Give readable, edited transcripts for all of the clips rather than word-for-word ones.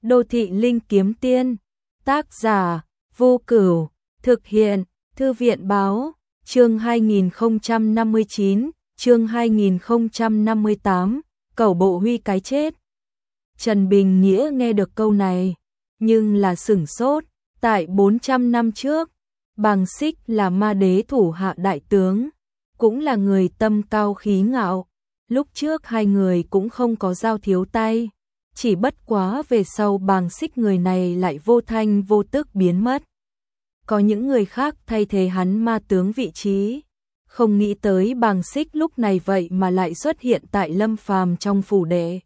Đô thị linh kiếm tiên. Tác giả Vô Cửu. Thực hiện Thư viện báo. Chương 2059, chương 2058, Cẩu Bộ Huy cái chết. Trần Bình Nghĩa nghe được câu này, nhưng là sửng sốt. Tại 400 năm trước, Bàng Xích là ma đế thủ hạ đại tướng, cũng là người tâm cao khí ngạo. Lúc trước hai người cũng không có giao thiếu tay, chỉ bất quá về sau Bàng Xích người này lại vô thanh vô tức biến mất. Có những người khác thay thế hắn ma tướng vị trí. Không nghĩ tới Bàng Xích lúc này vậy mà lại xuất hiện tại Lâm Phàm trong phủ đệ.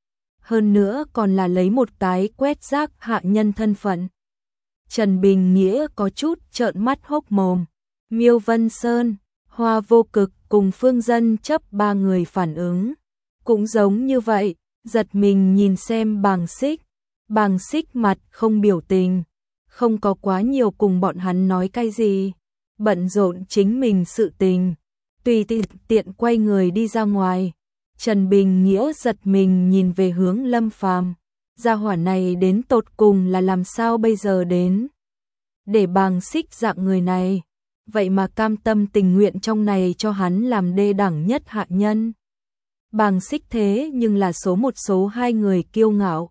Hơn nữa còn là lấy một cái quét rác hạ nhân thân phận. Trần Bình Nghĩa có chút trợn mắt hốc mồm. Miêu Vân Sơn, Hoa Vô Cực cùng Phương Dân chấp ba người phản ứng cũng giống như vậy, giật mình nhìn xem Bàng Xích. Bàng Xích mặt không biểu tình, không có quá nhiều cùng bọn hắn nói cái gì, bận rộn chính mình sự tình, tùy tiện quay người đi ra ngoài. Trần Bình Nghĩa giật mình nhìn về hướng Lâm Phàm, gia hỏa này đến tột cùng là làm sao bây giờ đến? Để Bàng Xích dạng người này, vậy mà cam tâm tình nguyện trong này cho hắn làm đê đẳng nhất hạ nhân. Bàng Xích thế nhưng là số một số hai người kiêu ngạo.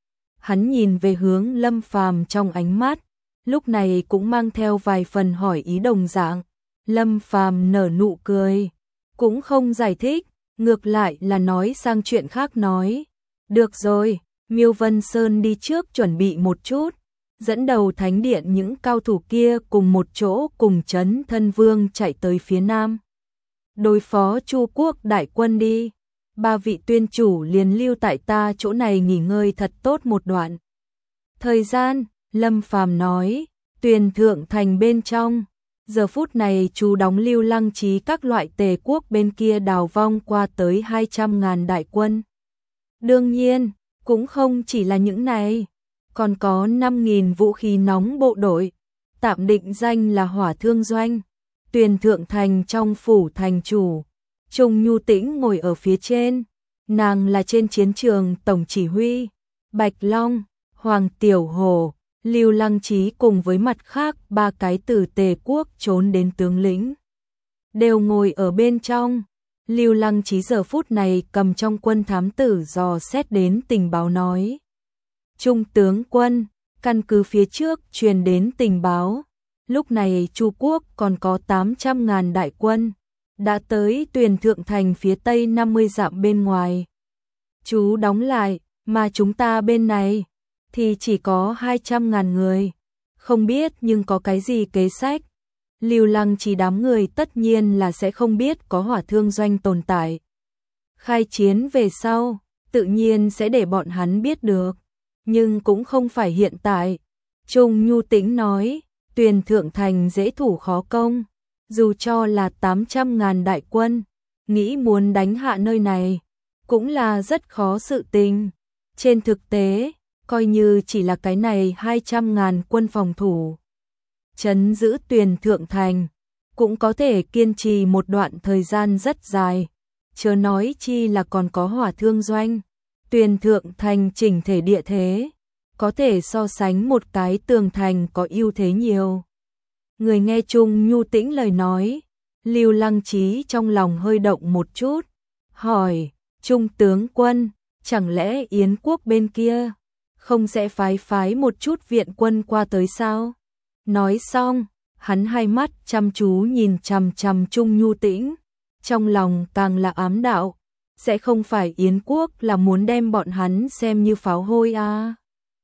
Hắn nhìn về hướng Lâm Phàm trong ánh mắt, lúc này cũng mang theo vài phần hỏi ý đồng dạng. Lâm Phàm nở nụ cười, cũng không giải thích, ngược lại là nói sang chuyện khác nói. Được rồi, Miêu Vân Sơn đi trước chuẩn bị một chút, dẫn đầu thánh điện những cao thủ kia cùng một chỗ cùng Trấn Thân Vương chạy tới phía nam. Đối phó Chu quốc đại quân đi. Ba vị tuyên chủ liền lưu tại ta chỗ này nghỉ ngơi thật tốt một đoạn thời gian. Lâm Phàm nói, Tuyền Thượng Thành bên trong, giờ phút này chú đóng Lưu Lăng Chí các loại Tề quốc bên kia đào vong qua tới 200.000 đại quân. Đương nhiên, cũng không chỉ là những này, còn có 5.000 vũ khí nóng bộ đội, tạm định danh là Hỏa Thương Doanh. Tuyền Thượng Thành trong phủ thành chủ, Trung Nhu Tĩnh ngồi ở phía trên, nàng là trên chiến trường tổng chỉ huy. Bạch Long, Hoàng Tiểu Hổ, Lưu Lăng Chí cùng với mặt khác ba cái từ Tề quốc trốn đến tướng lĩnh đều ngồi ở bên trong. Lưu Lăng Chí giờ phút này cầm trong quân thám tử dò xét đến tình báo nói. Trung tướng quân, căn cứ phía trước truyền đến tình báo, lúc này Chu quốc còn có 800.000 đại quân, đã tới Tuyền Thượng Thành phía tây 50 dặm bên ngoài. Chú đóng lại, mà chúng ta bên này thì chỉ có 200.000 người, không biết nhưng có cái gì kế sách. Lưu Lăng Chí đám người tất nhiên là sẽ không biết có Hỏa Thương Doanh tồn tại. Khai chiến về sau, tự nhiên sẽ để bọn hắn biết được, nhưng cũng không phải hiện tại. Trung Nhu Tĩnh nói, Tuyền Thượng Thành dễ thủ khó công, dù cho là 800.000 đại quân, nghĩ muốn đánh hạ nơi này, cũng là rất khó sự tình. Trên thực tế, coi như chỉ là cái này 200.000 quân phòng thủ, trấn giữ Tuyền Thượng Thành, cũng có thể kiên trì một đoạn thời gian rất dài, chớ nói chi là còn có Hỏa Thương Doanh. Tuyền Thượng Thành chỉnh thể địa thế, có thể so sánh một cái tường thành có ưu thế nhiều. Người nghe Trung Nhu Tĩnh lời nói, Lưu Lăng Chí trong lòng hơi động một chút, hỏi, Trung tướng quân, chẳng lẽ Yến quốc bên kia không sẽ phái một chút viện quân qua tới sao? Nói xong, hắn hai mắt chăm chú nhìn chằm chằm Trung Nhu Tĩnh, trong lòng càng là ám đạo, sẽ không phải Yến quốc là muốn đem bọn hắn xem như pháo hôi à?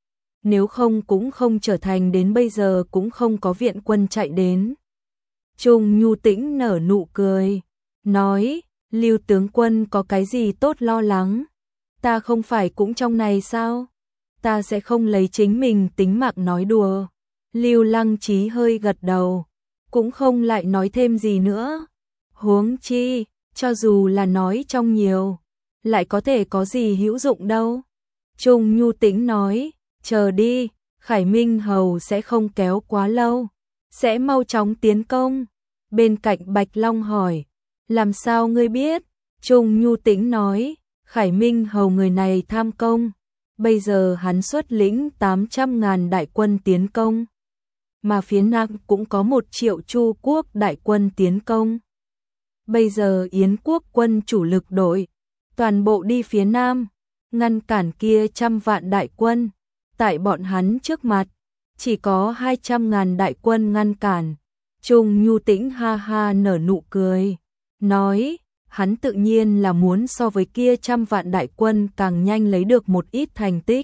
Nếu không cũng không trở thành đến bây giờ cũng không có viện quân chạy đến. Trung Nhu Tĩnh nở nụ cười, nói, Lưu tướng quân có cái gì tốt lo lắng? Ta không phải cũng trong này sao? Ta sẽ không lấy chính mình tính mạng nói đùa. Lưu Lăng Chí hơi gật đầu, cũng không lại nói thêm gì nữa. Huống chi, cho dù là nói trong nhiều, lại có thể có gì hữu dụng đâu. Trung Nhu Tĩnh nói, chờ đi, Khải Minh Hầu sẽ không kéo quá lâu, sẽ mau chóng tiến công. Bên cạnh Bạch Long hỏi, làm sao ngươi biết? Trung Nhu Tĩnh nói, Khải Minh Hầu người này tham công, Bây giờ hắn xuất lĩnh 800.000 đại quân tiến công, mà phía Nam cũng có 1 triệu Chu quốc đại quân tiến công. Bây giờ Yến quốc quân chủ lực đội toàn bộ đi phía Nam, ngăn cản kia 100 vạn đại quân. Tại bọn hắn trước mặt, chỉ có 200.000 đại quân ngăn cản. Trung Nhu Tĩnh ha ha nở nụ cười, nói, hắn tự nhiên là muốn so với kia 100 vạn đại quân càng nhanh lấy được một ít thành tích.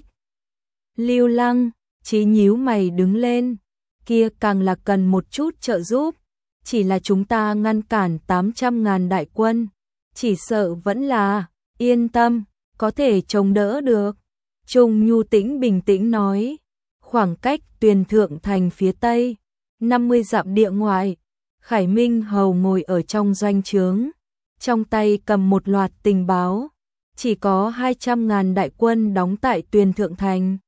Lưu Lăng, Chí nhíu mày đứng lên, kia càng là cần một chút trợ giúp, chỉ là chúng ta ngăn cản 800.000 đại quân, chỉ sợ vẫn là, yên tâm, có thể chống đỡ được. Trung Nhu Tĩnh bình tĩnh nói, khoảng cách Tuyền Thượng Thành phía Tây, 50 dặm địa ngoại, Khải Minh Hầu ngồi ở trong doanh trướng, trong tay cầm một loạt tình báo, chỉ có 200.000 đại quân đóng tại Tuyền Thượng Thành.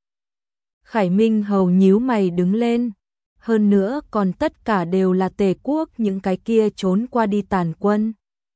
Khải Minh Hầu nhíu mày đứng lên, hơn nữa còn tất cả đều là Tề quốc những cái kia trốn qua đi tàn quân.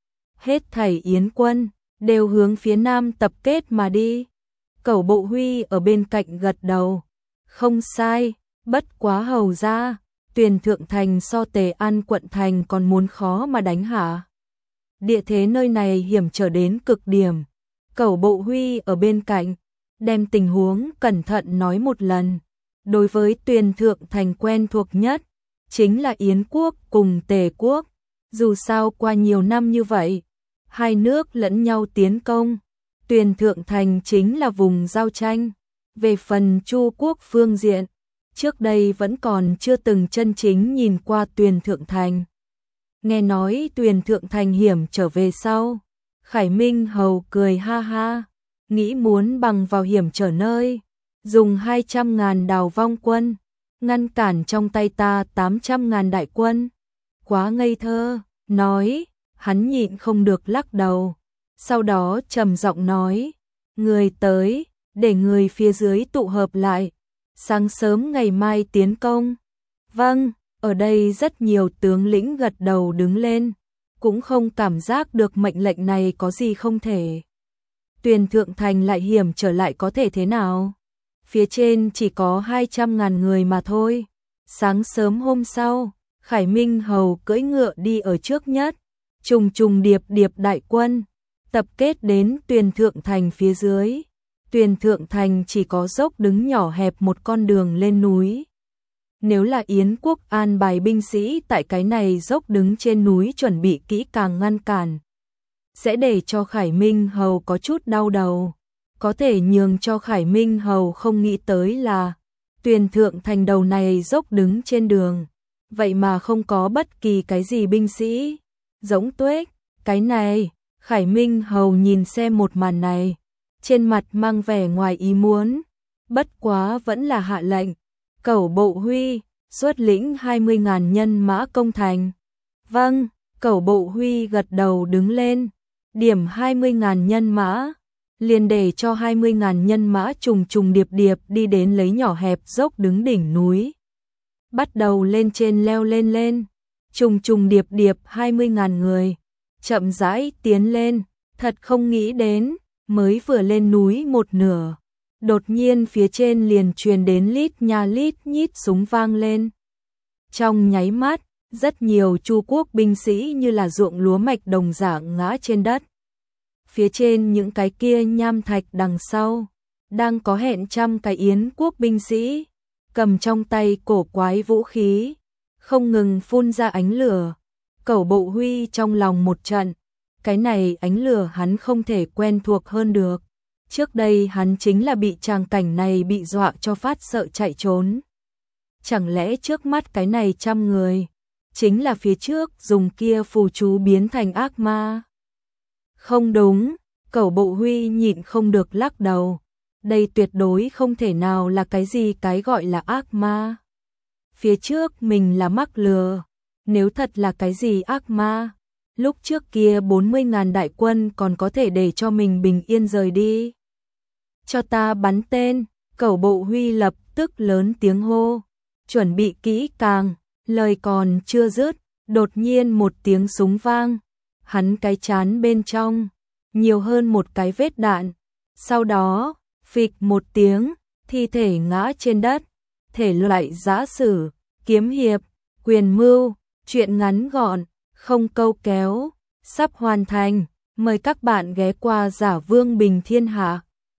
Hết thảy Yến quân, đều hướng phía Nam tập kết mà đi. Cẩu Bộ Huy ở bên cạnh gật đầu, không sai, bất quá hầu ra, Tuyền Thượng Thành so Tề An quận thành còn muốn khó mà đánh hả? Địa thế nơi này hiểm trở đến cực điểm. Cẩu Bộ Huy ở bên cạnh, đem tình huống cẩn thận nói một lần. Đối với Tuyền Thượng Thành quen thuộc nhất, chính là Yến quốc cùng Tề quốc. Dù sao qua nhiều năm như vậy, hai nước lẫn nhau tiến công, Tuyền Thượng Thành chính là vùng giao tranh. Về phần Chu quốc phương diện, trước đây vẫn còn chưa từng chân chính nhìn qua Tuyền Thượng Thành. Nghe nói Tuyền Thượng Thành hiểm trở về sau, Khải Minh Hầu cười ha ha, nghĩ muốn bằng vào hiểm trở nơi, dùng 200.000 đào vong quân, ngăn cản trong tay ta 800.000 đại quân. Quá ngây thơ, nói, hắn nhịn không được lắc đầu. Sau đó trầm giọng nói, người tới, để người phía dưới tụ hợp lại, sáng sớm ngày mai tiến công. Vâng, ở đây rất nhiều tướng lĩnh gật đầu đứng lên, cũng không cảm giác được mệnh lệnh này có gì không thể. Tuyền Thượng Thành lại hiểm trở lại có thể thế nào? Phía trên chỉ có 200.000 người mà thôi. Sáng sớm hôm sau, Khải Minh Hầu cưỡi ngựa đi ở trước nhất, trùng trùng điệp điệp đại quân, tập kết đến Tuyền Thượng Thành phía dưới. Tuyền Thượng Thành chỉ có dốc đứng nhỏ hẹp một con đường lên núi. Nếu là Yến quốc an bài binh sĩ tại cái này dốc đứng trên núi chuẩn bị kỹ càng ngăn cản, sẽ để cho Khải Minh Hầu có chút đau đầu. Có thể nhường cho Khải Minh Hầu không nghĩ tới là Tuyền Thượng Thành đầu này dốc đứng trên đường, vậy mà không có bất kỳ cái gì binh sĩ. Giống tuếch, cái này, Khải Minh Hầu nhìn xem một màn này, trên mặt mang vẻ ngoài ý muốn, bất quá vẫn là hạ lệnh, Cẩu Bộ Huy, xuất lĩnh 20.000 nhân mã công thành. Vâng, Cẩu Bộ Huy gật đầu đứng lên, điểm 20.000 nhân mã, liền để cho 20.000 nhân mã trùng trùng điệp điệp đi đến lấy nhỏ hẹp dốc đứng đỉnh núi. Bắt đầu lên trên leo lên lên, trùng trùng điệp điệp 20.000 người, chậm rãi tiến lên, thật không nghĩ đến, mới vừa lên núi một nửa. Đột nhiên phía trên liền truyền đến lít nha lít nhít súng vang lên. Trong nháy mắt, rất nhiều Chu quốc binh sĩ như là ruộng lúa mạch đồng dạng ngã trên đất. Phía trên những cái kia nham thạch đằng sau, đang có hẹn 100 cái Yến quốc binh sĩ, cầm trong tay cổ quái vũ khí, không ngừng phun ra ánh lửa. Cẩu Bộ Huy trong lòng một trận, cái này ánh lửa hắn không thể quen thuộc hơn được. Trước đây hắn chính là bị tràng cảnh này bị dọa cho phát sợ chạy trốn. Chẳng lẽ trước mắt cái này 100 người, chính là phía trước dùng kia phù chú biến thành ác ma? Không đúng, Cẩu Bộ Huy nhịn không được lắc đầu. Đây tuyệt đối không thể nào là cái gì cái gọi là ác ma. Phía trước mình là mắc lừa, nếu thật là cái gì ác ma, lúc trước kia 40.000 đại quân còn có thể để cho mình bình yên rời đi. Cho ta bắn tên, Cẩu Bộ Huy lập tức lớn tiếng hô, chuẩn bị kỹ càng, lời còn chưa dứt, đột nhiên một tiếng súng vang, hắn cái trán bên trong, nhiều hơn một cái vết đạn, sau đó, Phịch một tiếng, thi thể ngã trên đất. Thể loại giã sử, kiếm hiệp, quyền mưu, truyện ngắn gọn, không câu kéo, sắp hoàn thành. Mời các bạn ghé qua Giả Vương Bình Thiên Hạ.